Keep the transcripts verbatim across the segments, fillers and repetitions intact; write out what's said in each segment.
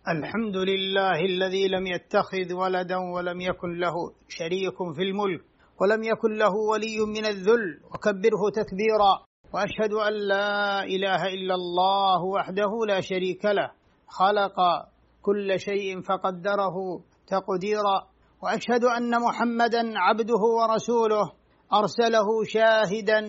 الحمد لله الذي لم يتخذ ولدا ولم يكن له شريك في الملك ولم يكن له ولي من الذل وكبره تكبيرا، وأشهد أن لا إله إلا الله وحده لا شريك له خلق كل شيء فقدره تقديرا، وأشهد أن محمدا عبده ورسوله أرسله شاهدا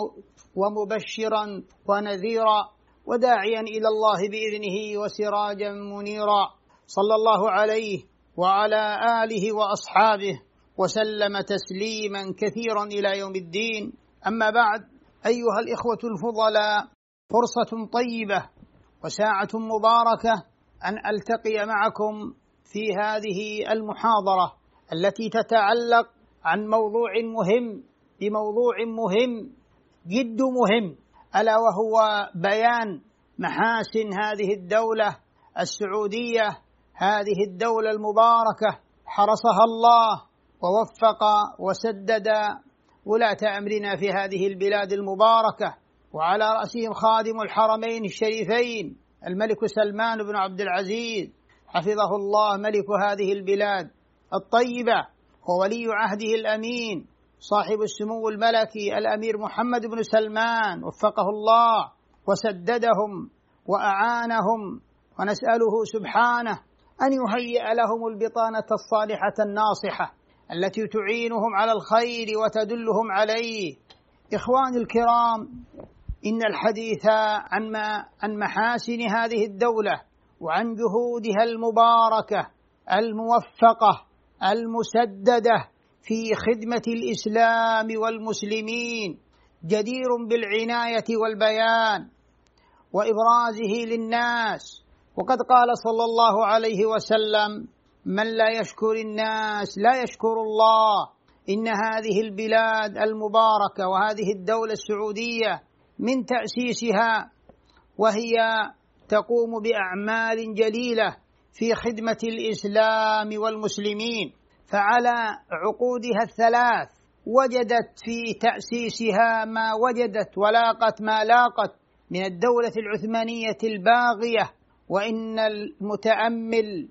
ومبشرا ونذيرا وداعيا إلى الله بإذنه وسراجا منيرا، صلى الله عليه وعلى آله وأصحابه وسلم تسليما كثيرا إلى يوم الدين. أما بعد، أيها الإخوة الفضلاء، فرصة طيبة وساعة مباركة أن ألتقي معكم في هذه المحاضرة التي تتعلق عن موضوع مهم بموضوع مهم جد مهم، ألا وهو بيان محاسن هذه الدولة السعودية، هذه الدولة المباركة حرسها الله ووفق وسدد ولاة أمرنا في هذه البلاد المباركة، وعلى رأسهم خادم الحرمين الشريفين الملك سلمان بن عبد العزيز حفظه الله، ملك هذه البلاد الطيبة، وولي عهده الأمين صاحب السمو الملكي الأمير محمد بن سلمان، وفقه الله وسددهم وأعانهم، ونسأله سبحانه أن يهيئ لهم البطانة الصالحة الناصحة التي تعينهم على الخير وتدلهم عليه. إخواني الكرام، إن الحديث عن ما عن محاسن هذه الدولة وعن جهودها المباركة الموفقة المسددة في خدمة الإسلام والمسلمين جدير بالعناية والبيان وإبرازه للناس، وقد قال صلى الله عليه وسلم: من لا يشكر الناس لا يشكر الله. إن هذه البلاد المباركة وهذه الدولة السعودية من تأسيسها وهي تقوم بأعمال جليلة في خدمة الإسلام والمسلمين، فعلى عقودها الثلاث وجدت في تأسيسها ما وجدت ولاقت ما لاقت من الدولة العثمانية الباغية. وإن المتأمل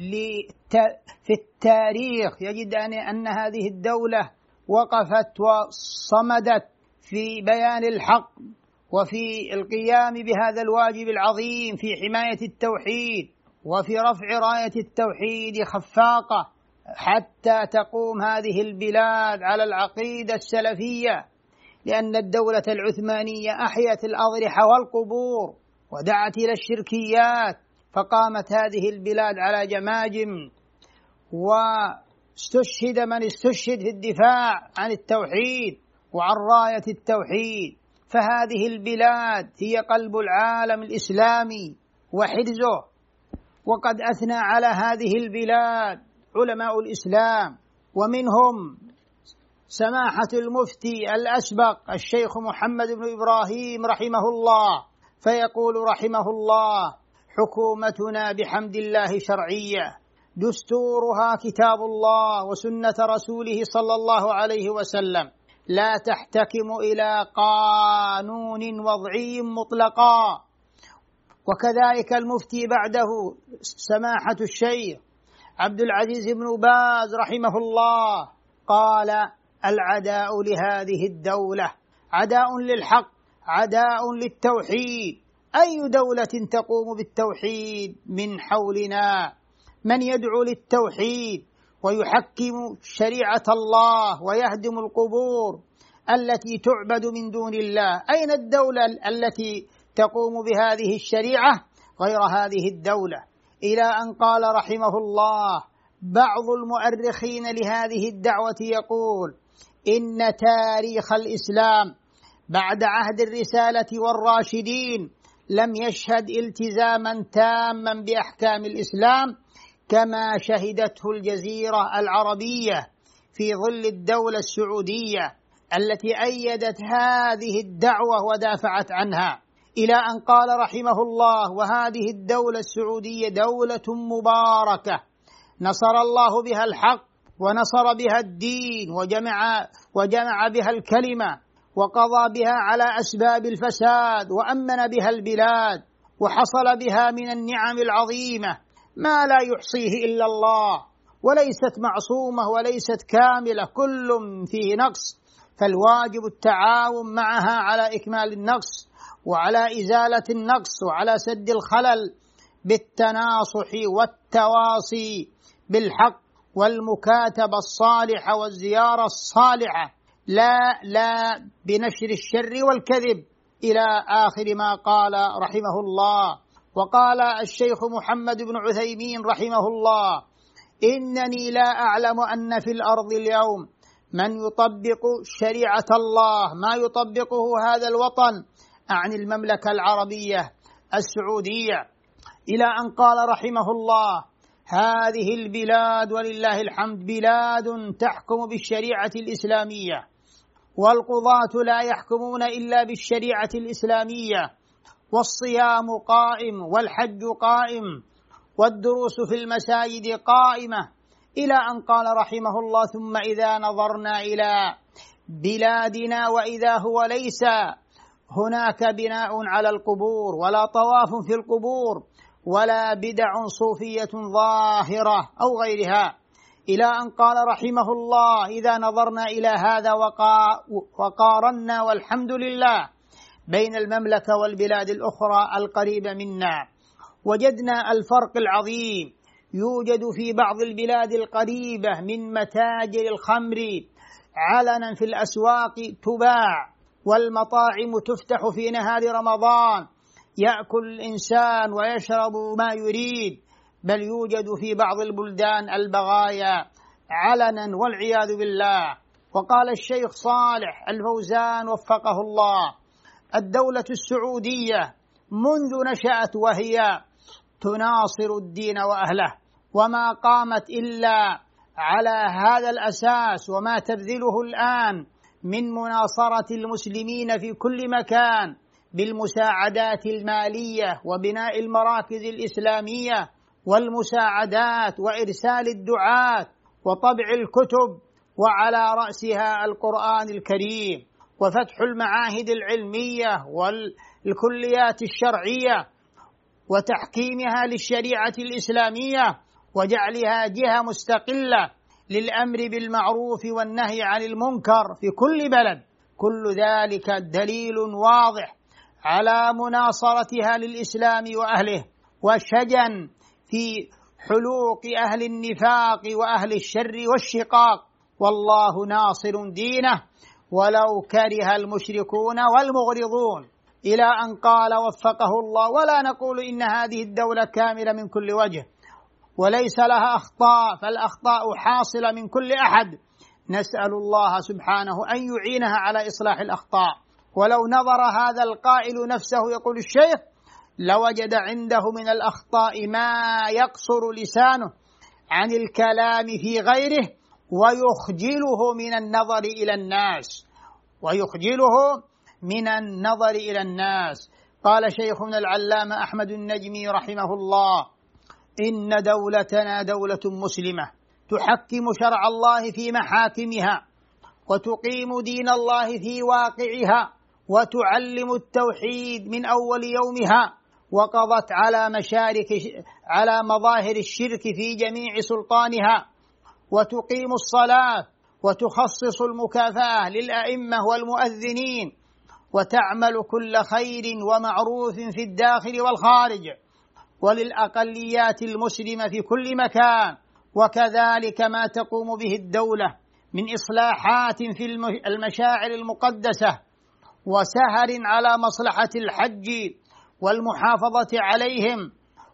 في التاريخ يجد أن هذه الدولة وقفت وصمدت في بيان الحق وفي القيام بهذا الواجب العظيم في حماية التوحيد وفي رفع راية التوحيد خفاقة، حتى تقوم هذه البلاد على العقيدة السلفية، لأن الدولة العثمانية أحيت الأضرحة والقبور ودعت إلى الشركيات، فقامت هذه البلاد على جماجم، واستشهد من استشهد في الدفاع عن التوحيد وعن راية التوحيد. فهذه البلاد هي قلب العالم الإسلامي وحرزه، وقد أثنى على هذه البلاد علماء الإسلام، ومنهم سماحة المفتي الأسبق الشيخ محمد بن إبراهيم رحمه الله، فيقول رحمه الله: حكومتنا بحمد الله شرعية، دستورها كتاب الله وسنة رسوله صلى الله عليه وسلم، لا تحتكم إلى قانون وضعي مطلقا. وكذلك المفتي بعده سماحة الشيخ عبد العزيز بن باز رحمه الله قال: العداء لهذه الدولة عداء للحق، عداء للتوحيد. أي دولة تقوم بالتوحيد من حولنا؟ من يدعو للتوحيد ويحكم شريعة الله ويهدم القبور التي تعبد من دون الله؟ أين الدولة التي تقوم بهذه الشريعة غير هذه الدولة؟ إلى أن قال رحمه الله بعض المؤرخين لهذه الدعوة يقول: إن تاريخ الإسلام بعد عهد الرسالة والراشدين لم يشهد التزاما تاما بأحكام الإسلام كما شهدته الجزيرة العربية في ظل الدولة السعودية التي أيدت هذه الدعوة ودافعت عنها. إلى أن قال رحمه الله: وهذه الدولة السعودية دولة مباركة نصر الله بها الحق ونصر بها الدين وجمع, وجمع بها الكلمة وقضى بها على أسباب الفساد وأمن بها البلاد، وحصل بها من النعم العظيمة ما لا يحصيه إلا الله، وليست معصومة وليست كاملة، كل فيه نقص، فالواجب التعاون معها على إكمال النقص وعلى إزالة النقص وعلى سد الخلل بالتناصح والتواصي بالحق والمكاتبة الصالحة والزيارة الصالحة، لا لا بنشر الشر والكذب، إلى آخر ما قال رحمه الله. وقال الشيخ محمد بن عثيمين رحمه الله: إنني لا أعلم أن في الأرض اليوم من يطبق شريعة الله ما يطبقه هذا الوطن، عن المملكة العربية السعودية، إلى أن قال رحمه الله: هذه البلاد ولله الحمد بلاد تحكم بالشريعة الإسلامية، والقضاة لا يحكمون إلا بالشريعة الإسلامية، والصيام قائم والحج قائم والدروس في المساجد قائمة، إلى أن قال رحمه الله: ثم إذا نظرنا إلى بلادنا وإذا هو ليس هناك بناء على القبور ولا طواف في القبور ولا بدع صوفية ظاهرة أو غيرها، إلى أن قال رحمه الله: إذا نظرنا إلى هذا وقارنا والحمد لله بين المملكة والبلاد الأخرى القريبة منا، وجدنا الفرق العظيم يوجد في بعض البلاد القريبة من متاجر الخمر علنا في الأسواق تباع، والمطاعم تفتح في نهار رمضان، يأكل الإنسان ويشرب ما يريد، بل يوجد في بعض البلدان البغايا علنا والعياذ بالله. وقال الشيخ صالح الفوزان وفقه الله: الدولة السعودية منذ نشأت وهي تناصر الدين وأهله، وما قامت إلا على هذا الأساس، وما تبذله الآن من مناصرة المسلمين في كل مكان بالمساعدات المالية وبناء المراكز الإسلامية والمساعدات وإرسال الدعاة وطبع الكتب، وعلى رأسها القرآن الكريم وفتح المعاهد العلمية والكليات الشرعية وتحكيمها للشريعة الإسلامية وجعلها جهة مستقلة للأمر بالمعروف والنهي عن المنكر في كل بلد. كل ذلك دليل واضح على مناصرتها للإسلام وأهله، وشجن في حلوق أهل النفاق وأهل الشر والشقاق، والله ناصر دينه ولو كره المشركون والمغرضون، إلى أن قال وفقه الله: ولا نقول إن هذه الدولة كاملة من كل وجه وليس لها أخطاء، فالأخطاء حاصلة من كل أحد، نسأل الله سبحانه أن يعينها على إصلاح الأخطاء. ولو نظر هذا القائل نفسه، يقول الشيخ، لوجد عنده من الأخطاء ما يقصر لسانه عن الكلام في غيره ويخجله من النظر إلى الناس ويخجله من النظر إلى الناس. قال شيخنا العلامة أحمد النجمي رحمه الله: إن دولتنا دولة مسلمة تحكم شرع الله في محاكمها وتقيم دين الله في واقعها وتعلم التوحيد من أول يومها، وقضت على مشارك على مظاهر الشرك في جميع سلطانها، وتقيم الصلاة وتخصص المكافأة للأئمة والمؤذنين، وتعمل كل خير ومعروف في الداخل والخارج وللأقليات المسلمة في كل مكان. وكذلك ما تقوم به الدولة من إصلاحات في المشاعر المقدسة وسهر على مصلحة الحج والمحافظة عليهم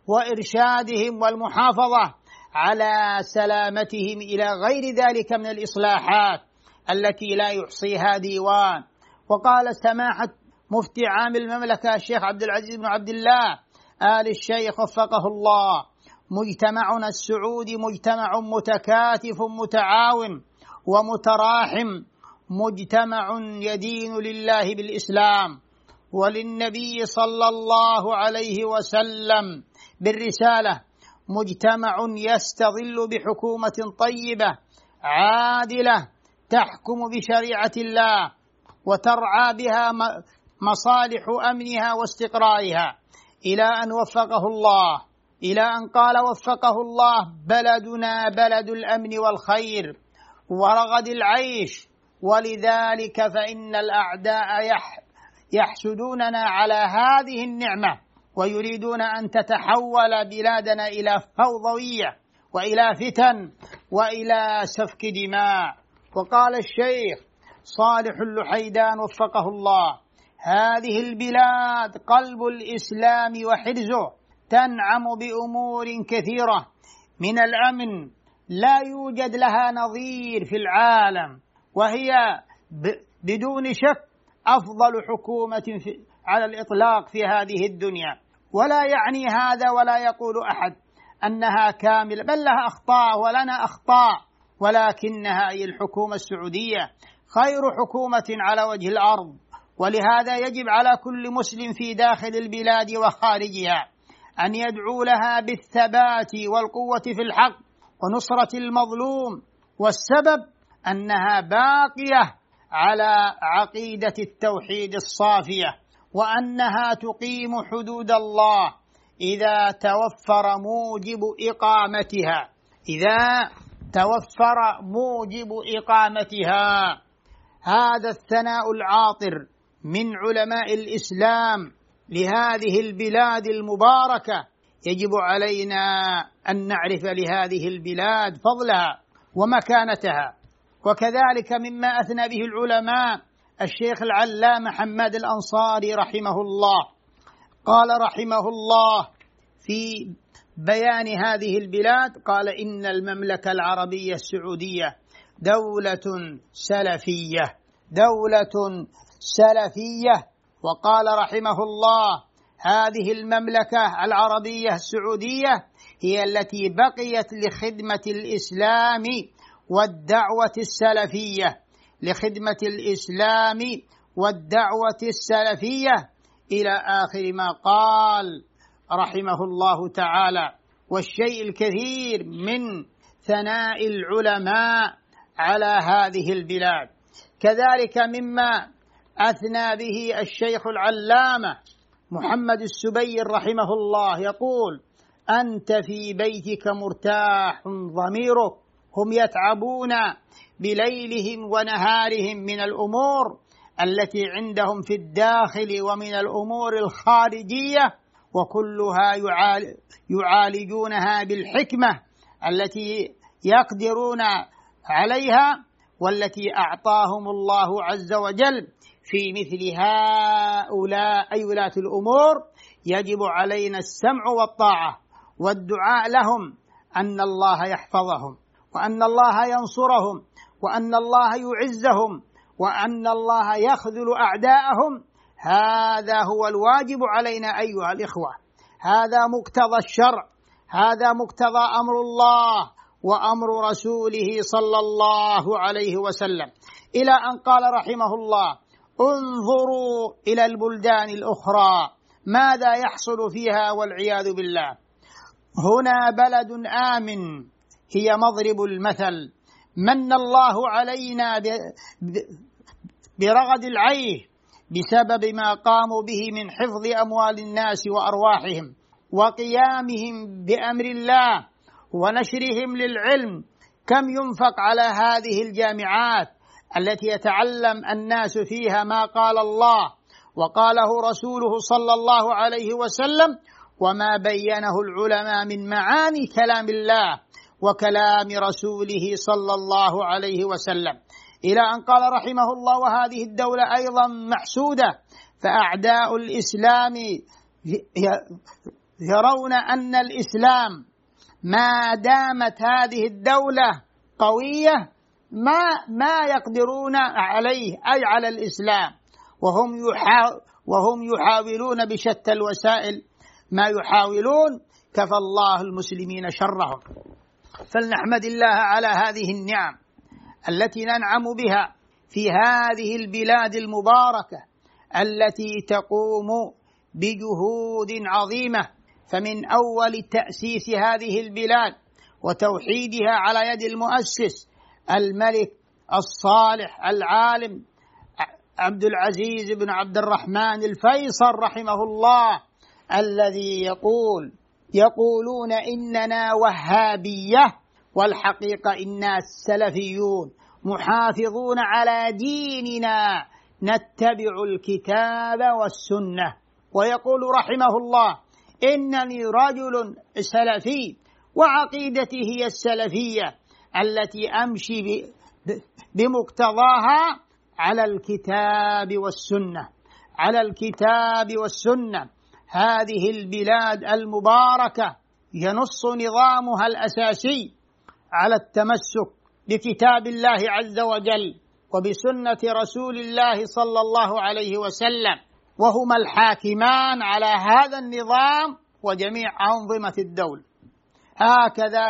وإرشادهم والمحافظة على سلامتهم إلى غير ذلك من الإصلاحات التي لا يحصيها ديوان. وقال سماحة مفتي عام المملكة الشيخ عبد العزيز بن عبد الله آل الشيخ وفقه الله: مجتمعنا السعودي مجتمع متكاتف متعاون ومتراحم، مجتمع يدين لله بالإسلام وللنبي صلى الله عليه وسلم بالرسالة، مجتمع يستظل بحكومة طيبة عادلة تحكم بشريعة الله وترعى بها مصالح أمنها واستقرارها، إلى أن وفقه الله إلى أن قال وفقه الله: بلدنا بلد الأمن والخير ورغد العيش، ولذلك فإن الأعداء يح يحسدوننا على هذه النعمة، ويريدون أن تتحول بلادنا إلى فوضوية وإلى فتن وإلى سفك دماء. وقال الشيخ صالح اللحيدان وفقه الله: هذه البلاد قلب الإسلام وحرزه، تنعم بأمور كثيرة من الأمن لا يوجد لها نظير في العالم، وهي بدون شك أفضل حكومة في على الإطلاق في هذه الدنيا. ولا يعني هذا ولا يقول أحد أنها كاملة، بل لها أخطاء ولنا أخطاء، ولكنها هي الحكومة السعودية خير حكومة على وجه الأرض. ولهذا يجب على كل مسلم في داخل البلاد وخارجها أن يدعو لها بالثبات والقوة في الحق ونصرة المظلوم، والسبب أنها باقية على عقيدة التوحيد الصافية، وأنها تقيم حدود الله إذا توفر موجب إقامتها إذا توفر موجب إقامتها. هذا الثناء العاطر من علماء الإسلام لهذه البلاد المباركة، يجب علينا أن نعرف لهذه البلاد فضلها ومكانتها. وكذلك مما أثنى به العلماء الشيخ العلامة حماد الأنصاري رحمه الله، قال رحمه الله في بيان هذه البلاد، قال: إن المملكة العربية السعودية دولة سلفية دولة سلفية وقال رحمه الله: هذه المملكة العربية السعودية هي التي بقيت لخدمة الإسلام والدعوة السلفية لخدمة الإسلام والدعوة السلفية إلى آخر ما قال رحمه الله تعالى. والشيء الكثير من ثناء العلماء على هذه البلاد. كذلك مما أثنى به الشيخ العلامة محمد السبير رحمه الله، يقول: أنت في بيتك مرتاح ضميرك، هم يتعبون بليلهم ونهارهم من الأمور التي عندهم في الداخل ومن الأمور الخارجية، وكلها يعالجونها بالحكمة التي يقدرون عليها والتي أعطاهم الله عز وجل. في مثل هؤلاء أي ولاة الأمور يجب علينا السمع والطاعة والدعاء لهم أن الله يحفظهم، وأن الله ينصرهم، وأن الله يعزهم، وأن الله يخذل أعداءهم. هذا هو الواجب علينا أيها الإخوة، هذا مقتضى الشرع، هذا مقتضى أمر الله وأمر رسوله صلى الله عليه وسلم، إلى أن قال رحمه الله: انظروا إلى البلدان الأخرى ماذا يحصل فيها والعياذ بالله. هنا بلد آمن هي مضرب المثل، من الله علينا برغد العيش بسبب ما قاموا به من حفظ أموال الناس وأرواحهم وقيامهم بأمر الله ونشرهم للعلم. كم ينفق على هذه الجامعات التي يتعلم الناس فيها ما قال الله وقاله رسوله صلى الله عليه وسلم، وما بينه العلماء من معاني كلام الله وكلام رسوله صلى الله عليه وسلم، إلى أن قال رحمه الله: وهذه الدولة أيضا محسودة، فأعداء الإسلام يرون أن الإسلام ما دامت هذه الدولة قوية ما ما يقدرون عليه أي على الإسلام، وهم وهم يحاولون بشتى الوسائل ما يحاولون. كفى الله المسلمين شرهم. فلنحمد الله على هذه النعم التي ننعم بها في هذه البلاد المباركة التي تقوم بجهود عظيمة. فمن أول تأسيس هذه البلاد وتوحيدها على يد المؤسس الملك الصالح العالم عبد العزيز بن عبد الرحمن الفيصل رحمه الله، الذي يقول: يقولون إننا وهابية، والحقيقة إنا سلفيون محافظون على ديننا نتبع الكتاب والسنة. ويقول رحمه الله: إنني رجل سلفي وعقيدتي هي السلفية التي أمشي بمقتضاها على الكتاب والسنة، على الكتاب والسنة. هذه البلاد المباركة ينص نظامها الأساسي على التمسك بكتاب الله عز وجل وبسنة رسول الله صلى الله عليه وسلم، وهما الحاكمان على هذا النظام وجميع أنظمة الدولة. هكذا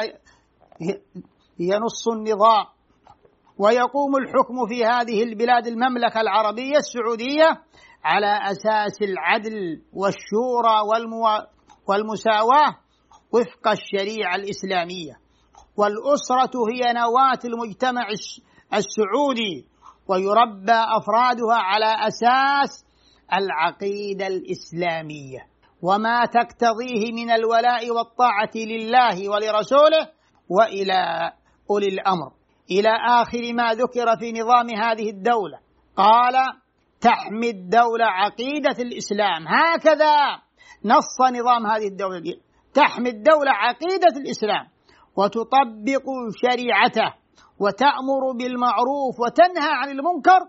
ينص النظام ويقوم الحكم في هذه البلاد المملكة العربية السعودية على أساس العدل والشورى والمساواة وفق الشريعة الإسلامية. والأسرة هي نواة المجتمع السعودي، ويربى أفرادها على أساس العقيدة الإسلامية وما تقتضيه من الولاء والطاعة لله ولرسوله وإلى أولي الأمر، إلى آخر ما ذكر في نظام هذه الدولة. قال: تحمي الدولة عقيدة الإسلام. هكذا نص نظام هذه الدولة: تحمي الدولة عقيدة الإسلام وتطبق شريعته وتأمر بالمعروف وتنهى عن المنكر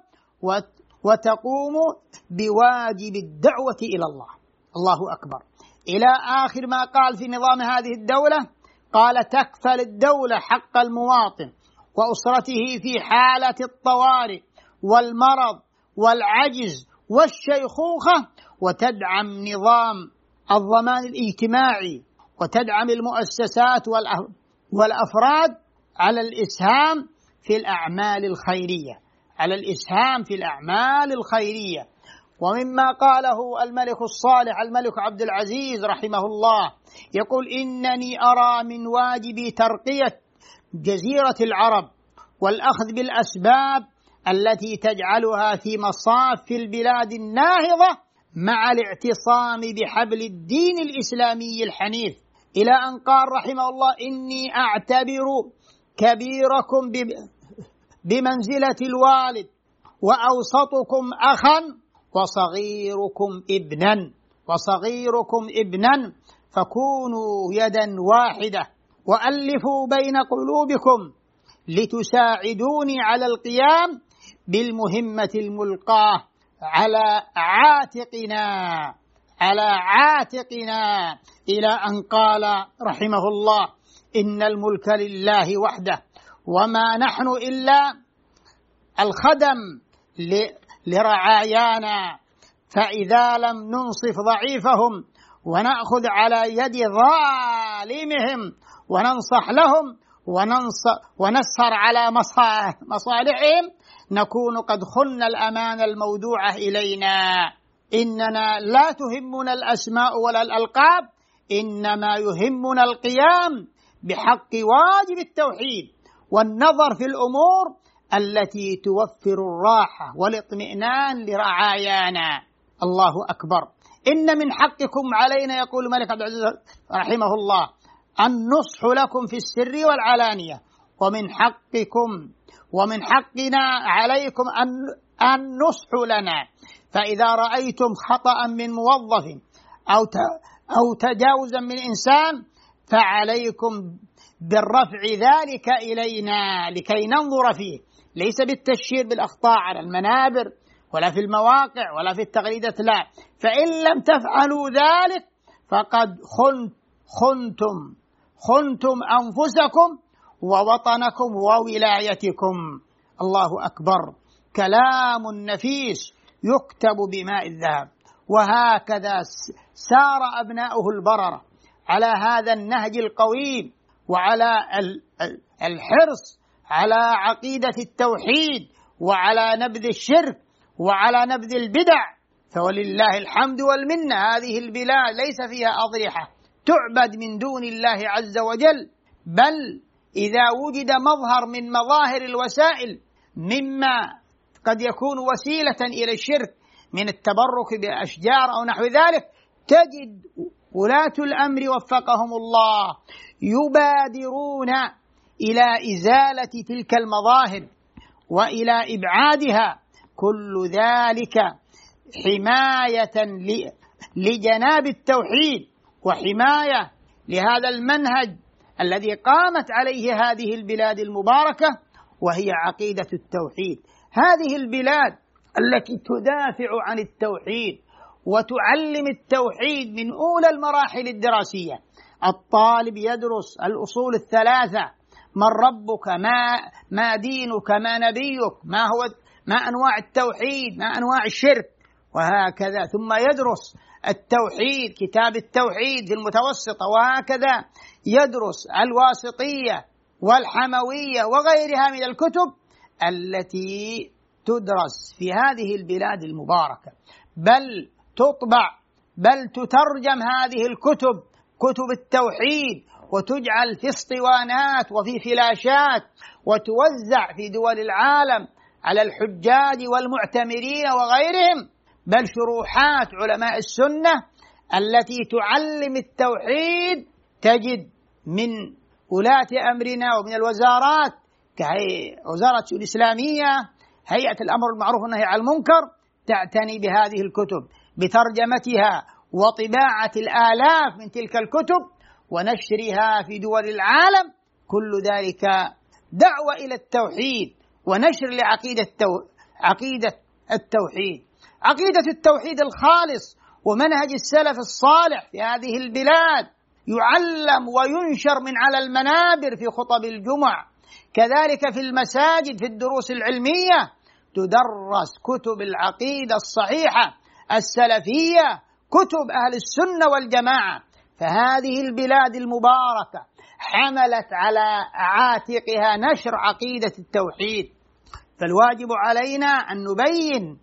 وتقوم بواجب الدعوة إلى الله. الله أكبر. إلى آخر ما قال في نظام هذه الدولة. قال: تكفل الدولة حق المواطن وأسرته في حالة الطوارئ والمرض والعجز والشيخوخة، وتدعم نظام الضمان الاجتماعي، وتدعم المؤسسات والأفراد على الإسهام في الأعمال الخيرية، على الإسهام في الأعمال الخيرية. ومما قاله الملك الصالح الملك عبد العزيز رحمه الله يقول: إنني أرى من واجب ترقية جزيرة العرب والأخذ بالأسباب التي تجعلها في مصاف البلاد الناهضة مع الاعتصام بحبل الدين الإسلامي الحنيف، إلى أن قال رحمه الله: إني أعتبر كبيركم بمنزلة الوالد وأوسطكم أخا وصغيركم ابنا وصغيركم ابنا فكونوا يدا واحدة وألفوا بين قلوبكم لتساعدوني على القيام بالمهمة الملقاة على عاتقنا على عاتقنا إلى أن قال رحمه الله: إن الملك لله وحده وما نحن إلا الخدم لرعايانا، فإذا لم ننصف ضعيفهم ونأخذ على يد ظالمهم وننصح لهم ونسهر على مصالحهم نكون قد خلنا الأمانة المودوعة إلينا. إننا لا تهمنا الأسماء ولا الألقاب، إنما يهمنا القيام بحق واجب التوحيد والنظر في الأمور التي توفر الراحة والاطمئنان لرعايانا. الله أكبر. إن من حقكم علينا، يقول الملك عبد العزيز رحمه الله، النصح لكم في السر والعلانية، ومن حقكم ومن حقنا عليكم النصح لنا، فإذا رأيتم خطأ من موظف أو أو تجاوزا من إنسان فعليكم بالرفع ذلك إلينا لكي ننظر فيه، ليس بالتشهير بالأخطاء على المنابر ولا في المواقع ولا في التغريدات، لا. فإن لم تفعلوا ذلك فقد خنتم خنتم أنفسكم ووطنكم وولايتكم. الله أكبر. كلام نفيس يكتب بماء الذهب. وهكذا سار أبناؤه البررة على هذا النهج القويم وعلى الحرص على عقيدة التوحيد وعلى نبذ الشرك وعلى نبذ البدع. فولله الحمد والمنة، هذه البلاد ليس فيها أضرحة تعبد من دون الله عز وجل، بل إذا وجد مظهر من مظاهر الوسائل مما قد يكون وسيلة إلى الشرك من التبرك بأشجار أو نحو ذلك، تجد ولاة الأمر وفقهم الله يبادرون إلى إزالة تلك المظاهر وإلى إبعادها، كل ذلك حماية لجناب التوحيد وحماية لهذا المنهج الذي قامت عليه هذه البلاد المباركة، وهي عقيدة التوحيد. هذه البلاد التي تدافع عن التوحيد وتعلم التوحيد من أولى المراحل الدراسية. الطالب يدرس الأصول الثلاثة: من ربك، ما ما دينك، ما نبيك، ما هو ما أنواع التوحيد، ما أنواع الشرك، وهكذا. ثم يدرس التوحيد، كتاب التوحيد في المتوسطة، وهكذا يدرس الواسطية والحموية وغيرها من الكتب التي تدرس في هذه البلاد المباركة، بل تطبع بل تترجم هذه الكتب، كتب التوحيد، وتجعل في اسطوانات وفي فلاشات وتوزع في دول العالم على الحجاج والمعتمرين وغيرهم، بل شروحات علماء السنة التي تعلم التوحيد تجد من ولاة أمرنا ومن الوزارات كوزارة الإسلامية، هيئة الأمر المعروف والنهي عن المنكر، تعتني بهذه الكتب بترجمتها وطباعة الآلاف من تلك الكتب ونشرها في دول العالم. كل ذلك دعوة إلى التوحيد ونشر لعقيدة عقيدة التوحيد، عقيدة التوحيد الخالص ومنهج السلف الصالح في هذه البلاد يعلم وينشر من على المنابر في خطب الجمع، كذلك في المساجد في الدروس العلمية تدرس كتب العقيدة الصحيحة السلفية، كتب أهل السنة والجماعة. فهذه البلاد المباركة حملت على عاتقها نشر عقيدة التوحيد، فالواجب علينا أن نبين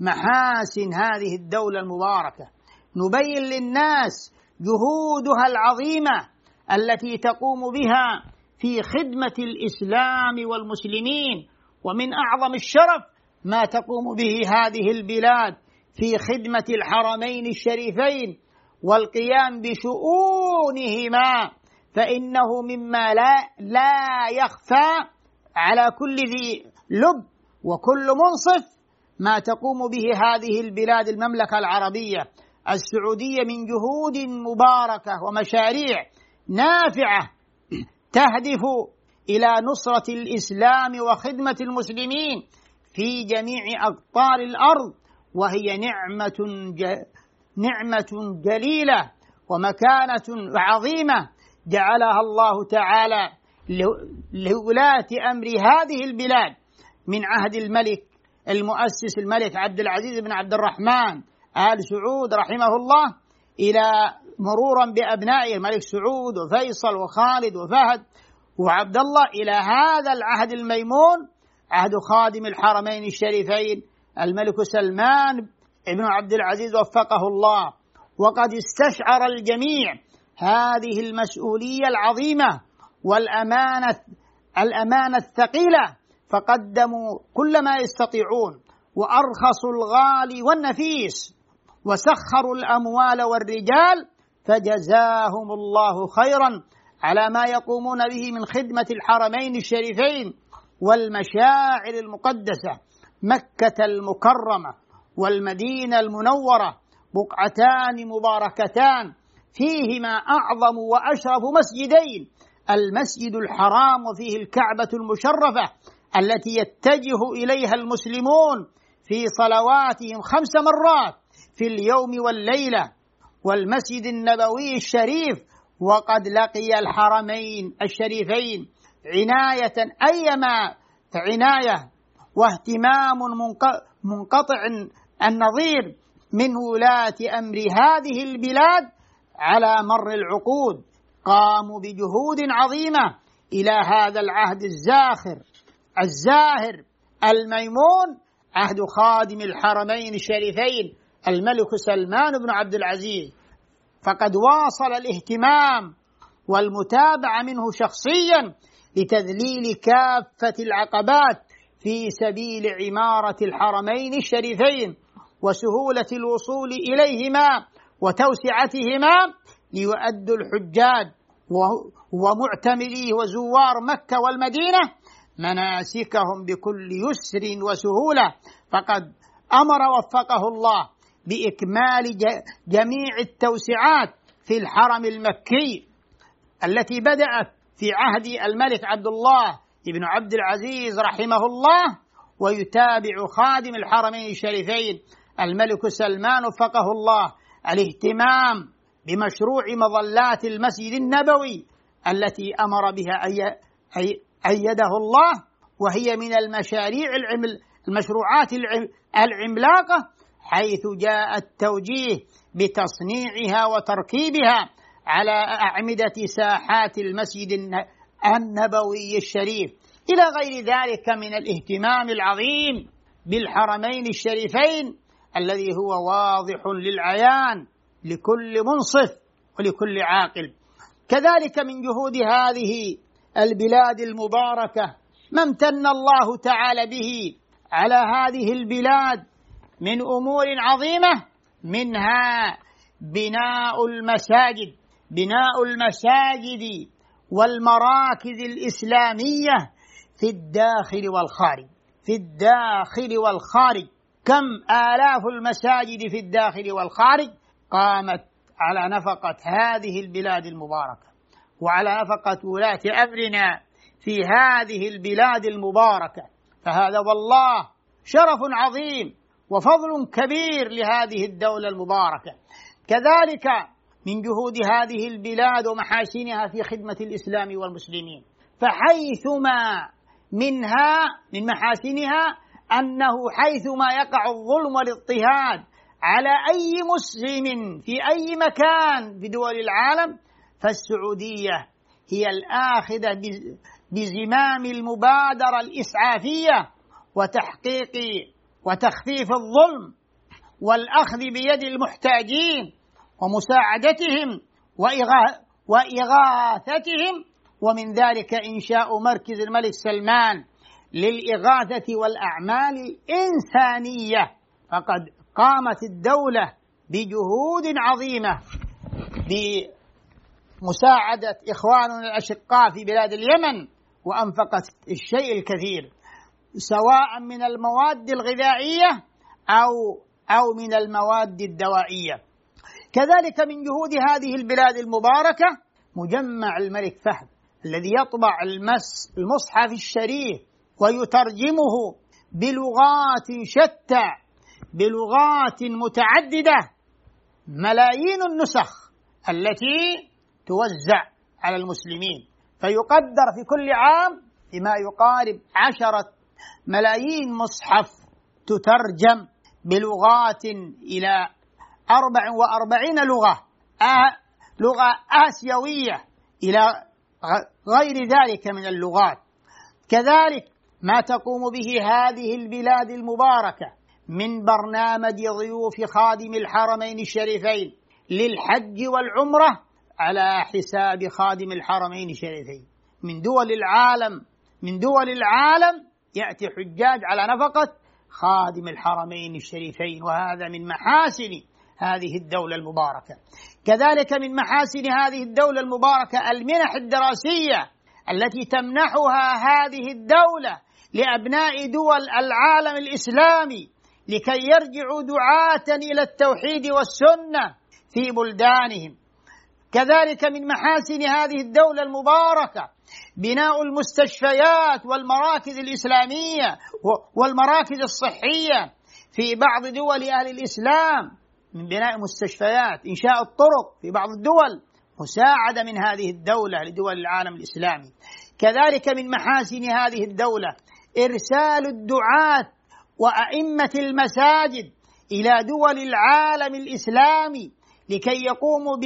محاسن هذه الدولة المباركة، نبين للناس جهودها العظيمة التي تقوم بها في خدمة الإسلام والمسلمين. ومن أعظم الشرف ما تقوم به هذه البلاد في خدمة الحرمين الشريفين والقيام بشؤونهما، فإنه مما لا, لا يخفى على كل ذي لب وكل منصف ما تقوم به هذه البلاد المملكة العربية السعودية من جهود مباركة ومشاريع نافعة تهدف إلى نصرة الإسلام وخدمة المسلمين في جميع أقطار الأرض، وهي نعمة نعمة جليلة ومكانة عظيمة جعلها الله تعالى لولاة أمر هذه البلاد من عهد الملك المؤسس الملك عبد العزيز بن عبد الرحمن آل سعود رحمه الله، إلى مرورا بأبنائه الملك سعود وفيصل وخالد وفهد وعبد الله، إلى هذا العهد الميمون عهد خادم الحرمين الشريفين الملك سلمان بن عبد العزيز وفقه الله. وقد استشعر الجميع هذه المسؤولية العظيمة والأمانة الأمانة الثقيلة، فقدموا كل ما يستطيعون وأرخصوا الغالي والنفيس وسخروا الأموال والرجال، فجزاهم الله خيرا على ما يقومون به من خدمة الحرمين الشريفين والمشاعر المقدسة. مكة المكرمة والمدينة المنورة بقعتان مباركتان فيهما أعظم وأشرف مسجدين، المسجد الحرام وفيه الكعبة المشرفة التي يتجه إليها المسلمون في صلواتهم خمس مرات في اليوم والليلة، والمسجد النبوي الشريف. وقد لقي الحرمين الشريفين عناية أيما عناية واهتمام منقطع النظير من ولاة أمر هذه البلاد على مر العقود، قاموا بجهود عظيمة إلى هذا العهد الزاخر الزاهر الميمون، عهد خادم الحرمين الشريفين الملك سلمان بن عبد العزيز. فقد واصل الاهتمام والمتابعة منه شخصيا لتذليل كافة العقبات في سبيل عمارة الحرمين الشريفين وسهولة الوصول إليهما وتوسعتهما ليؤدوا الحجاج ومعتمريه وزوار مكة والمدينة مناسكهم بكل يسر وسهولة، فقد أمر وفقه الله بإكمال جميع التوسعات في الحرم المكي التي بدأت في عهد الملك عبد الله بن عبد العزيز رحمه الله، ويتابع خادم الحرمين الشريفين الملك سلمان وفقه الله الاهتمام بمشروع مظلات المسجد النبوي التي أمر بها أي أيده الله، وهي من المشاريع المشروعات العملاقة، حيث جاء التوجيه بتصنيعها وتركيبها على أعمدة ساحات المسجد النبوي الشريف، إلى غير ذلك من الاهتمام العظيم بالحرمين الشريفين الذي هو واضح للعيان لكل منصف ولكل عاقل. كذلك من جهود هذه البلاد المباركة ما امتن الله تعالى به على هذه البلاد من أمور عظيمة، منها بناء المساجد بناء المساجد والمراكز الإسلامية في الداخل والخارج في الداخل والخارج كم آلاف المساجد في الداخل والخارج قامت على نفقة هذه البلاد المباركة وعلى نفقة ولاة أمرنا في هذه البلاد المباركة، فهذا والله شرف عظيم وفضل كبير لهذه الدولة المباركة. كذلك من جهود هذه البلاد ومحاسنها في خدمة الإسلام والمسلمين، فحيثما منها من محاسنها أنه حيثما يقع الظلم والاضطهاد على أي مسلم في أي مكان في دول العالم، فالسعودية هي الآخذة بزمام المبادرة الإسعافية وتحقيق وتخفيف الظلم والأخذ بيد المحتاجين ومساعدتهم وإغاثتهم، ومن ذلك إنشاء مركز الملك سلمان للإغاثة والأعمال الإنسانية. فقد قامت الدولة بجهود عظيمة بمساعدة إخواننا الأشقاء في بلاد اليمن، وأنفقت الشيء الكثير سواء من المواد الغذائية أو أو من المواد الدوائية. كذلك من جهود هذه البلاد المباركة مجمع الملك فهد الذي يطبع المس المصحف الشريف ويترجمه بلغات شتى بلغات متعددة، ملايين النسخ التي توزع على المسلمين، فيقدر في كل عام بما يقارب عشرة ملايين مصحف تترجم بلغات إلى أربع وأربعين لغة آه لغة آسيوية إلى غير ذلك من اللغات. كذلك ما تقوم به هذه البلاد المباركة من برنامج ضيوف خادم الحرمين الشريفين للحج والعمرة على حساب خادم الحرمين الشريفين من دول العالم من دول العالم يأتي حجاج على نفقة خادم الحرمين الشريفين، وهذا من محاسن هذه الدولة المباركة. كذلك من محاسن هذه الدولة المباركة المنح الدراسية التي تمنحها هذه الدولة لأبناء دول العالم الإسلامي لكي يرجعوا دعاة إلى التوحيد والسنة في بلدانهم. كذلك من محاسن هذه الدولة المباركة بناء المستشفيات والمراكز الإسلامية والمراكز الصحية في بعض دول أهل الإسلام، من بناء مستشفيات، إنشاء الطرق في بعض الدول، مساعدة من هذه الدولة لدول العالم الإسلامي. كذلك من محاسن هذه الدولة إرسال الدعاة وأئمة المساجد إلى دول العالم الإسلامي لكي يقوموا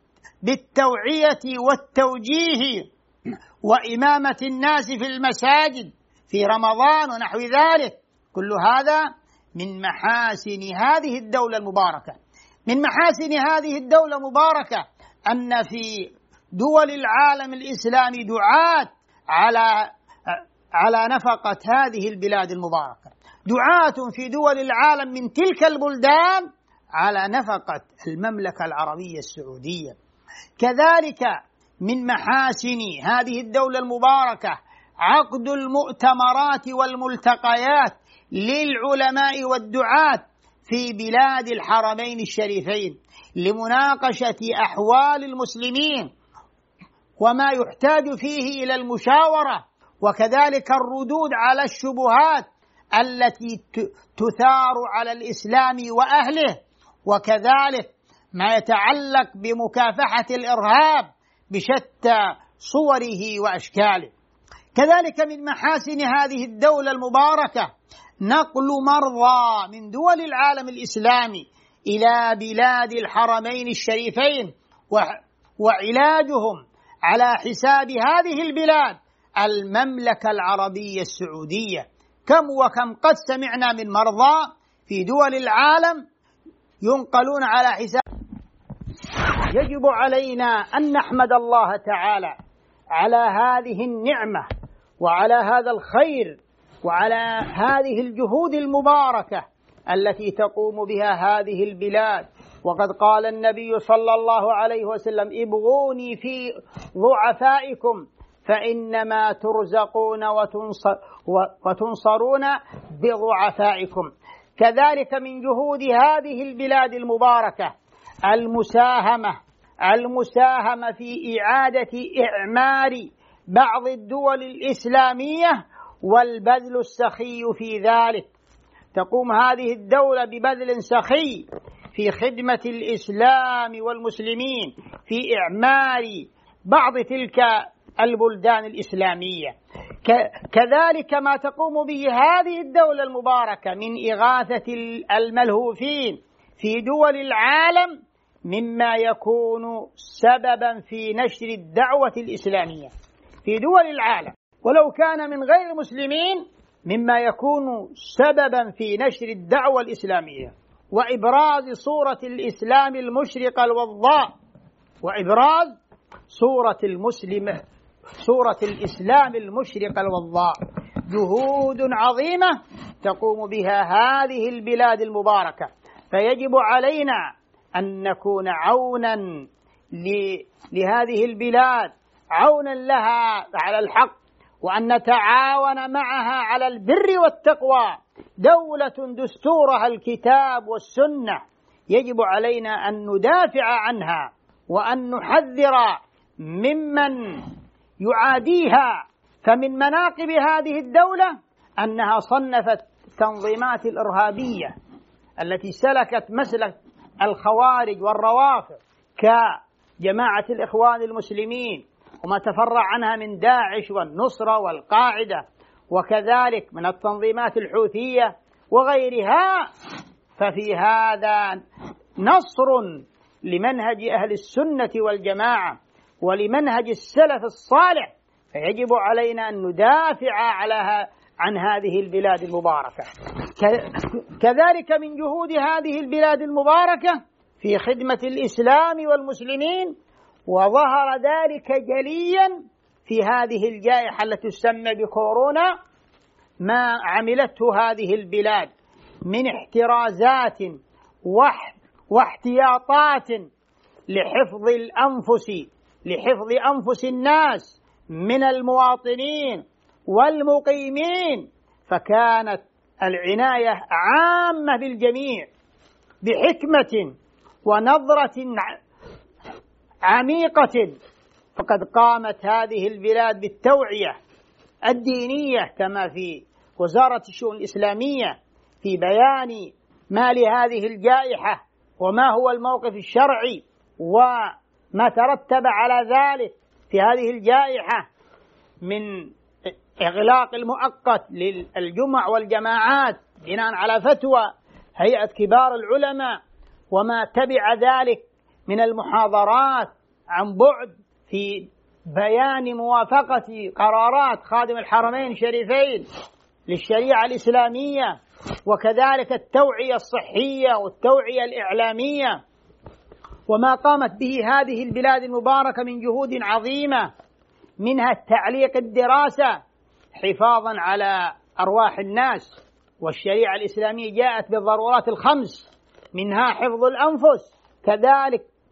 بالتوعية والتوجيه وإمامة الناس في المساجد في رمضان ونحو ذلك. كل هذا من محاسن هذه الدولة المباركة. من محاسن هذه الدولة المباركة أن في دول العالم الإسلامي دعاة على على نفقة هذه البلاد المباركة، دعاة في دول العالم من تلك البلدان على نفقة المملكة العربية السعودية. كذلك من محاسن هذه الدولة المباركة عقد المؤتمرات والملتقيات للعلماء والدعاة في بلاد الحرمين الشريفين لمناقشة أحوال المسلمين وما يحتاج فيه إلى المشاورة، وكذلك الردود على الشبهات التي تثار على الإسلام وأهله، وكذلك ما يتعلق بمكافحة الإرهاب بشتى صوره وأشكاله. كذلك من محاسن هذه الدولة المباركة نقل مرضى من دول العالم الإسلامي إلى بلاد الحرمين الشريفين وعلاجهم على حساب هذه البلاد المملكة العربية السعودية. كم وكم قد سمعنا من مرضى في دول العالم ينقلون على حساب. يجب علينا أن نحمد الله تعالى على هذه النعمة وعلى هذا الخير وعلى هذه الجهود المباركة التي تقوم بها هذه البلاد. وقد قال النبي صلى الله عليه وسلم: ابغوني في ضعفائكم فإنما ترزقون وتنصرون بضعفائكم. كذلك من جهود هذه البلاد المباركة المساهمة المساهمة في إعادة إعمار بعض الدول الإسلامية والبذل السخي في ذلك. تقوم هذه الدولة ببذل سخي في خدمة الإسلام والمسلمين في إعمار بعض تلك البلدان الإسلامية. كذلك ما تقوم به هذه الدولة المباركة من إغاثة الملهوفين في دول العالم مما يكون سببا في نشر الدعوة الإسلامية في دول العالم، ولو كان من غير المسلمين مما يكون سببا في نشر الدعوة الإسلامية وإبراز صورة الإسلام المشرقة الوضاء وإبراز صورة المسلم صورة الإسلام المشرقة الوضاء. جهود عظيمة تقوم بها هذه البلاد المباركة، فيجب علينا أن نكون عونا لهذه البلاد، عونا لها على الحق، وأن نتعاون معها على البر والتقوى. دولة دستورها الكتاب والسنة يجب علينا أن ندافع عنها وأن نحذر ممن يعاديها. فمن مناقب هذه الدولة أنها صنفت التنظيمات الإرهابية التي سلكت مسلك الخوارج والروافض كجماعة الإخوان المسلمين وما تفرع عنها من داعش والنصرة والقاعدة، وكذلك من التنظيمات الحوثية وغيرها. ففي هذا نصر لمنهج أهل السنة والجماعة ولمنهج السلف الصالح، فيجب علينا أن ندافع على عن هذه البلاد المباركة. كذلك من جهود هذه البلاد المباركة في خدمة الإسلام والمسلمين، وظهر ذلك جليا في هذه الجائحة التي تسمى بكورونا، ما عملته هذه البلاد من احترازات واحتياطات لحفظ الأنفس لحفظ أنفس الناس من المواطنين والمقيمين. فكانت العناية عامة بالجميع بحكمة ونظرة عميقة. فقد قامت هذه البلاد بالتوعية الدينية كما في وزارة الشؤون الإسلامية في بيان ما لهذه الجائحة وما هو الموقف الشرعي وما ترتب على ذلك في هذه الجائحة من إغلاق المؤقت للجمع والجماعات بناء على فتوى هيئة كبار العلماء، وما تبع ذلك من المحاضرات عن بعد في بيان موافقة قرارات خادم الحرمين الشريفين للشريعة الإسلامية، وكذلك التوعية الصحية والتوعية الإعلامية، وما قامت به هذه البلاد المباركة من جهود عظيمة، منها التعليق الدراسة حفاظا على أرواح الناس. والشريعة الإسلامية جاءت بالضرورات الخمس، منها حفظ الأنفس، كذلك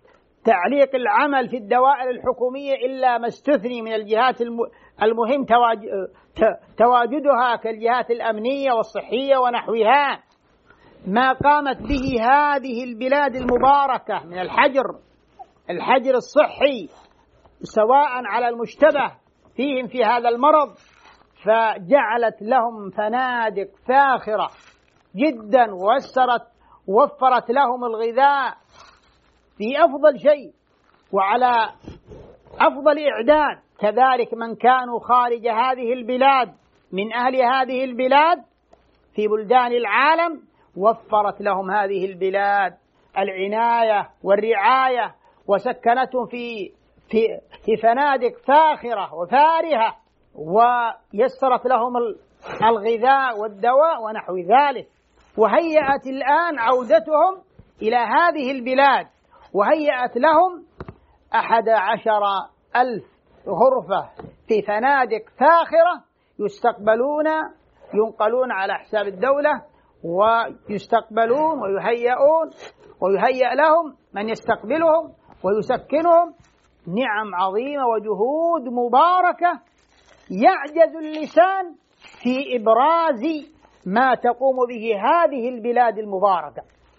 تعليق العمل في الدوائر الحكومية إلا ما استثني من الجهات المهم تواجدها كالجهات الأمنية والصحية ونحوها، ما قامت به هذه البلاد المباركة من الحجر الحجر الصحي سواء على المشتبه فيهم في هذا المرض، فجعلت لهم فنادق فاخرة جدا، ووفرت وفرت لهم الغذاء في أفضل شيء وعلى أفضل إعداد. كذلك من كانوا خارج هذه البلاد من أهل هذه البلاد في بلدان العالم وفرت لهم هذه البلاد العناية والرعاية، وسكنتهم في في في فنادق فاخرة وفارهة، ويسرت لهم الغذاء والدواء ونحو ذلك. وهيأت الآن عودتهم إلى هذه البلاد، وهيأت لهم أحد عشر ألف غرفة في فنادق فاخرة يستقبلون ينقلون على حساب الدولة، ويستقبلون ويهيئون ويهيأ لهم من يستقبلهم ويسكنهم. نعم عظيمة وجهود مباركة يعجز اللسان في إبراز ما تقوم به هذه البلاد المباركة.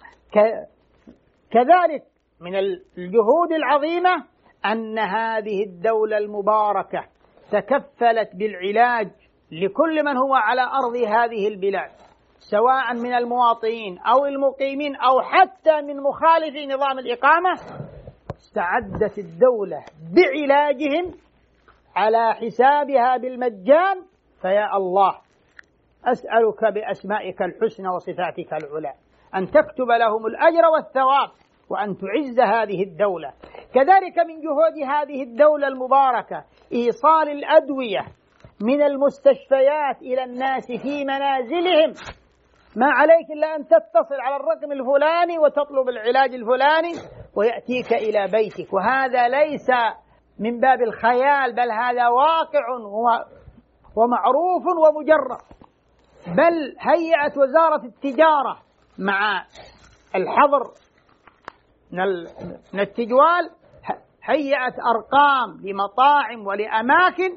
كذلك من الجهود العظيمة أن هذه الدولة المباركة تكفلت بالعلاج لكل من هو على أرض هذه البلاد، سواء من المواطنين أو المقيمين أو حتى من مخالفي نظام الإقامة. استعدت الدولة بعلاجهم على حسابها بالمجان. فيا الله أسألك بأسمائك الحسنى وصفاتك العلى أن تكتب لهم الأجر والثواب، وأن تعز هذه الدولة. كذلك من جهود هذه الدولة المباركة إيصال الأدوية من المستشفيات إلى الناس في منازلهم. ما عليك إلا أن تتصل على الرقم الفلاني وتطلب العلاج الفلاني ويأتيك إلى بيتك. وهذا ليس من باب الخيال، بل هذا واقع ومعروف ومجرب. بل هيأت وزارة التجارة مع الحظر من التجوال، هيأت أرقام لمطاعم ولأماكن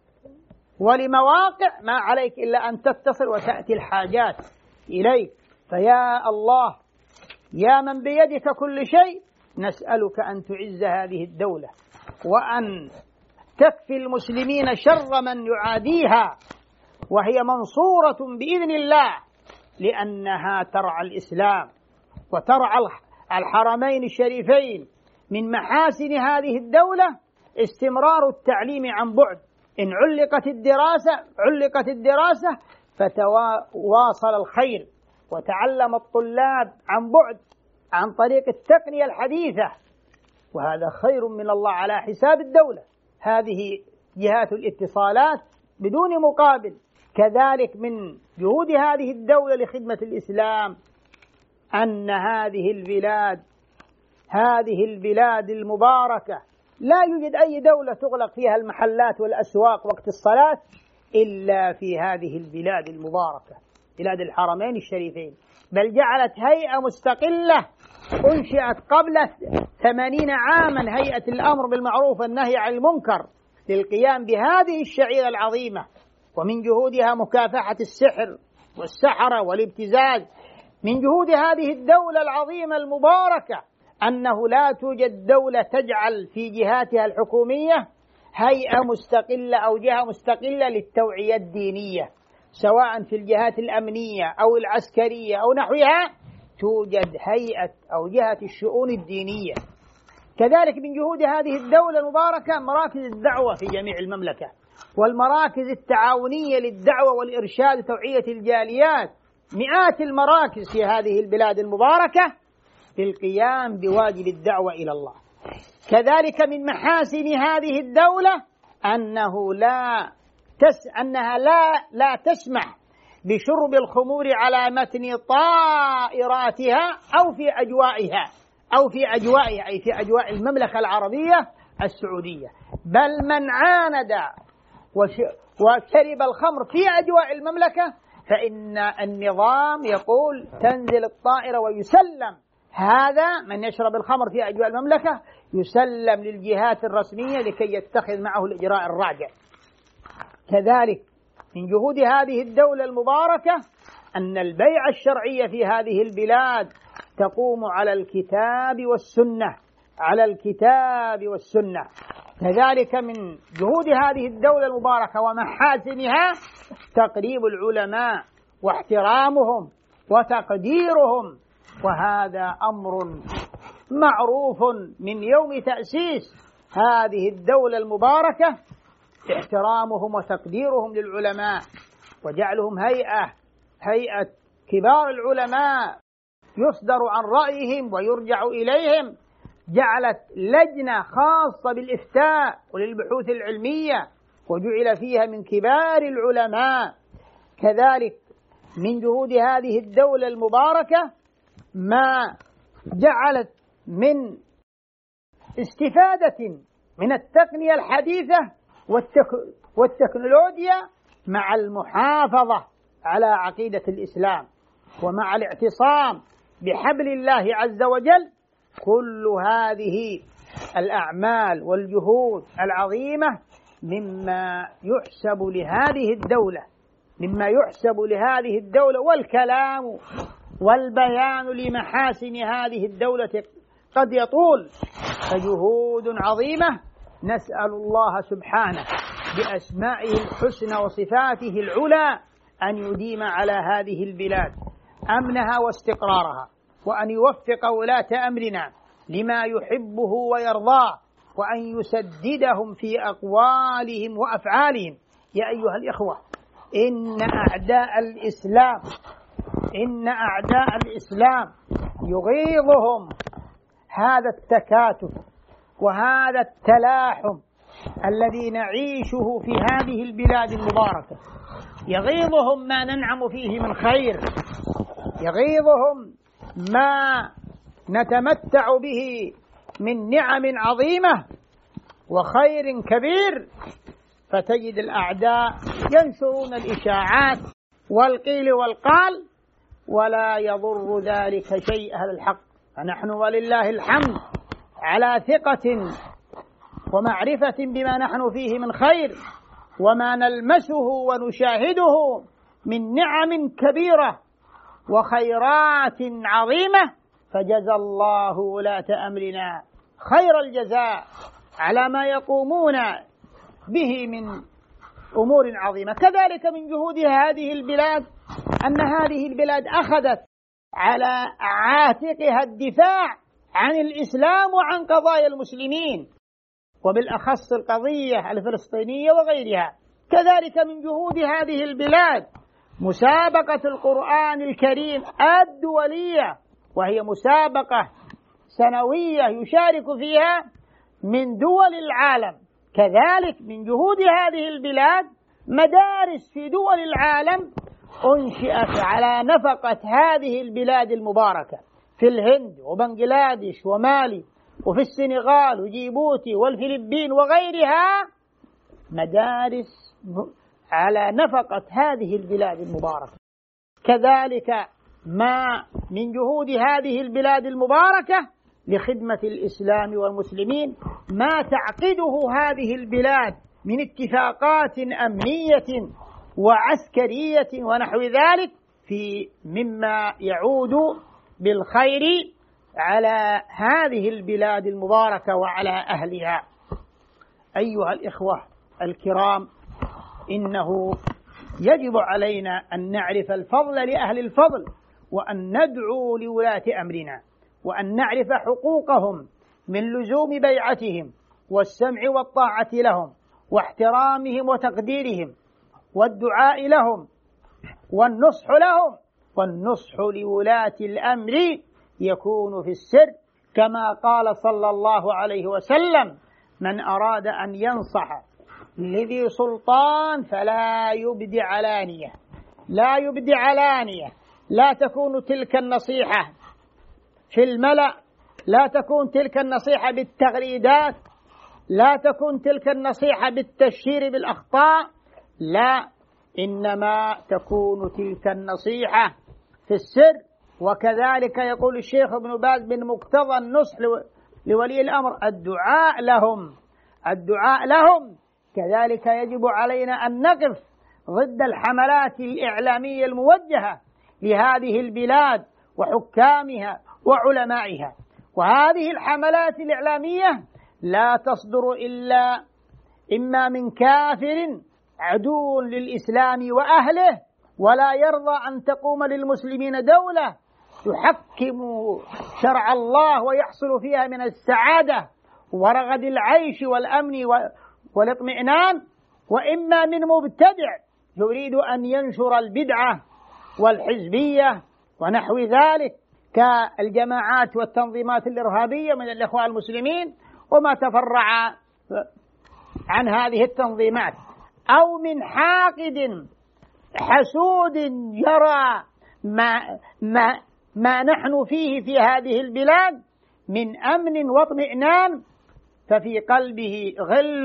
ولمواقع. ما عليك إلا أن تتصل وتأتي الحاجات إليك. فيا الله يا من بيدك كل شيء، نسألك أن تعز هذه الدولة، وأن تكفي المسلمين شر من يعاديها، وهي منصورة بإذن الله، لأنها ترعى الإسلام وترعى الحرمين الشريفين. من محاسن هذه الدولة استمرار التعليم عن بعد. إن علقت الدراسة علقت الدراسة فتواصل الخير، وتعلم الطلاب عن بعد عن طريق التقنية الحديثة، وهذا خير من الله على حساب الدولة. هذه جهات الاتصالات بدون مقابل. كذلك من جهود هذه الدولة لخدمة الإسلام أن هذه البلاد هذه البلاد المباركة لا يوجد أي دولة تغلق فيها المحلات والأسواق وقت الصلاة إلا في هذه البلاد المباركة، بلاد الحرمين الشريفين. بل جعلت هيئة مستقلة أنشئت قبل ثمانين عاما، هيئة الأمر بالمعروف والنهي عن المنكر، للقيام بهذه الشعيرة العظيمة. ومن جهودها مكافحة السحر والسحرة والابتزاز. من جهود هذه الدولة العظيمة المباركة أنه لا توجد دولة تجعل في جهاتها الحكومية هيئة مستقلة أو جهة مستقلة للتوعية الدينية، سواء في الجهات الأمنية أو العسكرية أو نحوها، توجد هيئة أو جهة الشؤون الدينية. كذلك من جهود هذه الدولة المباركة مراكز الدعوة في جميع المملكة، والمراكز التعاونية للدعوة والإرشاد وتوعية الجاليات. مئات المراكز في هذه البلاد المباركة للقيام بواجب الدعوة إلى الله. كذلك من محاسن هذه الدولة أنه لا تس أنها لا لا تسمح بشرب الخمور على متن طائراتها أو في أجوائها أو في أجوائها أي في أجواء المملكة العربية السعودية. بل من عاند وشرب الخمر في أجواء المملكة فإن النظام يقول تنزل الطائرة ويسلم هذا من يشرب الخمر في أجواء المملكة يسلم للجهات الرسمية لكي يتخذ معه الإجراء الراجع. كذلك من جهود هذه الدولة المباركة أن البيع الشرعي في هذه البلاد تقوم على الكتاب والسنة، على الكتاب والسنة. كذلك من جهود هذه الدولة المباركة ومحاسنها تقريب العلماء واحترامهم وتقديرهم، وهذا أمر معروف من يوم تأسيس هذه الدولة المباركة، احترامهم وتقديرهم للعلماء وجعلهم هيئة هيئة كبار العلماء يصدر عن رأيهم ويرجع إليهم. جعلت لجنة خاصة بالإفتاء وللبحوث العلمية وجعل فيها من كبار العلماء. كذلك من جهود هذه الدولة المباركة ما جعلت من استفادة من التقنية الحديثة والتك... والتكنولوجيا مع المحافظة على عقيدة الإسلام ومع الاعتصام بحبل الله عز وجل. كل هذه الأعمال والجهود العظيمة مما يحسب لهذه الدولة مما يحسب لهذه الدولة والكلام والبيان لمحاسن هذه الدولة قد يطول، فجهود عظيمة. نسأل الله سبحانه بأسمائه الحسنى وصفاته العلى أن يديم على هذه البلاد أمنها واستقرارها، وأن يوفق ولاة أمرنا لما يحبه ويرضاه، وأن يسددهم في أقوالهم وأفعالهم. يا أيها الإخوة، إن أعداء الإسلام إن أعداء الإسلام يغيظهم هذا التكاتف وهذا التلاحم الذي نعيشه في هذه البلاد المباركة. يغيظهم ما ننعم فيه من خير، يغيظهم ما نتمتع به من نعم عظيمة وخير كبير، فتجد الأعداء ينشرون الإشاعات والقيل والقال ولا يضر ذلك شيء أهل الحق. فنحن ولله الحمد على ثقة ومعرفة بما نحن فيه من خير وما نلمسه ونشاهده من نعم كبيرة وخيرات عظيمة، فجزى الله ولاة أمرنا خير الجزاء على ما يقومون به من أمور عظيمة. كذلك من جهود هذه البلاد أن هذه البلاد أخذت على عاتقها الدفاع عن الإسلام وعن قضايا المسلمين، وبالأخص القضية الفلسطينية وغيرها. كذلك من جهود هذه البلاد مسابقة القرآن الكريم الدولية، وهي مسابقة سنوية يشارك فيها من دول العالم. كذلك من جهود هذه البلاد مدارس في دول العالم أنشئت على نفقة هذه البلاد المباركة، في الهند وبنغلاديش ومالي وفي السنغال وجيبوتي والفلبين وغيرها، مدارس على نفقة هذه البلاد المباركة. كذلك ما من جهود هذه البلاد المباركة لخدمة الإسلام والمسلمين ما تعقده هذه البلاد من اتفاقات أمنية وعسكرية ونحو ذلك، في مما يعود بالخير على هذه البلاد المباركة وعلى أهلها. أيها الإخوة الكرام، إنه يجب علينا أن نعرف الفضل لأهل الفضل، وأن ندعو لولاة أمرنا، وأن نعرف حقوقهم من لزوم بيعتهم والسمع والطاعة لهم واحترامهم وتقديرهم والدعاء لهم والنصح لهم. والنصح لولاة الأمر يكون في السر، كما قال صلى الله عليه وسلم: من أراد أن ينصح لذي سلطان فلا يبدي علانية، لا يبدي علانية. لا تكون تلك النصيحة في الملأ، لا تكون تلك النصيحة بالتغريدات، لا تكون تلك النصيحة بالتشهير بالأخطاء، لا، إنما تكون تلك النصيحة في السر وكذلك يقول الشيخ ابن باز من مقتضى النصح لولي الأمر الدعاء لهم الدعاء لهم كذلك يجب علينا أن نقف ضد الحملات الإعلامية الموجهة لهذه البلاد وحكامها وعلمائها. وهذه الحملات الإعلامية لا تصدر إلا إما من كافر عدو للإسلام وأهله ولا يرضى أن تقوم للمسلمين دولة تحكم شرع الله ويحصل فيها من السعادة ورغد العيش والأمن والاطمئنان، وإما من مبتدع يريد أن ينشر البدعة والحزبية ونحو ذلك كالجماعات والتنظيمات الإرهابية من الإخوان المسلمين وما تفرع عن هذه التنظيمات، أو من حاقد حسود يرى ما, ما, ما نحن فيه في هذه البلاد من أمن واطمئنان ففي قلبه غل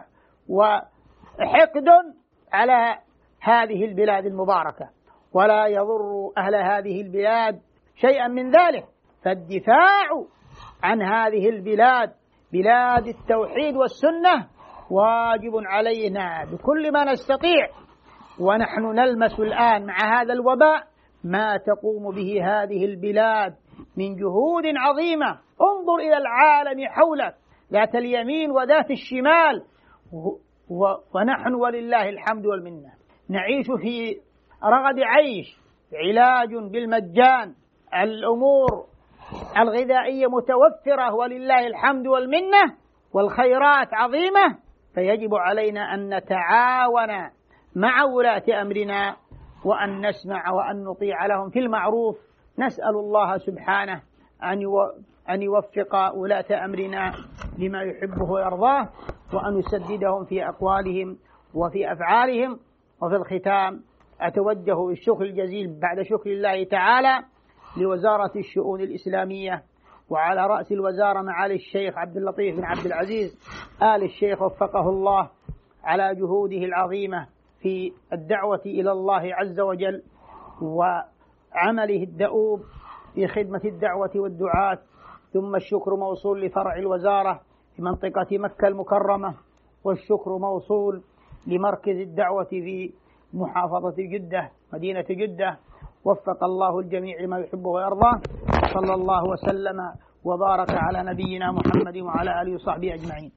وحقد على هذه البلاد المباركة، ولا يضر أهل هذه البلاد شيئا من ذلك. فالدفاع عن هذه البلاد بلاد التوحيد والسنة واجب علينا بكل ما نستطيع، ونحن نلمس الآن مع هذا الوباء ما تقوم به هذه البلاد من جهود عظيمة. انظر إلى العالم حولك ذات اليمين وذات الشمال، ونحن ولله الحمد والمنة نعيش في رغد عيش، علاج بالمجان، الأمور الغذائية متوفرة ولله الحمد والمنة، والخيرات عظيمة. فيجب علينا أن نتعاون مع ولاة أمرنا وأن نسمع وأن نطيع لهم في المعروف. نسأل الله سبحانه أن يوفق ولاة أمرنا لما يحبه ويرضاه، وأن يسددهم في أقوالهم وفي أفعالهم. وفي الختام أتوجه بالشكر الجزيل بعد شكر الله تعالى لوزارة الشؤون الإسلامية، وعلى رأس الوزارة معالي الشيخ عبد اللطيف بن عبد العزيز آل الشيخ وفقه الله على جهوده العظيمة في الدعوة إلى الله عز وجل وعمله الدؤوب في خدمة الدعوة والدعاة. ثم الشكر موصول لفرع الوزارة في منطقة مكة المكرمة، والشكر موصول لمركز الدعوة في محافظة جدة مدينة جدة. وفق الله الجميع لما يحبه ويرضاه. صلى الله وسلم وبارك على نبينا محمد وعلى آله وصحبه أجمعين.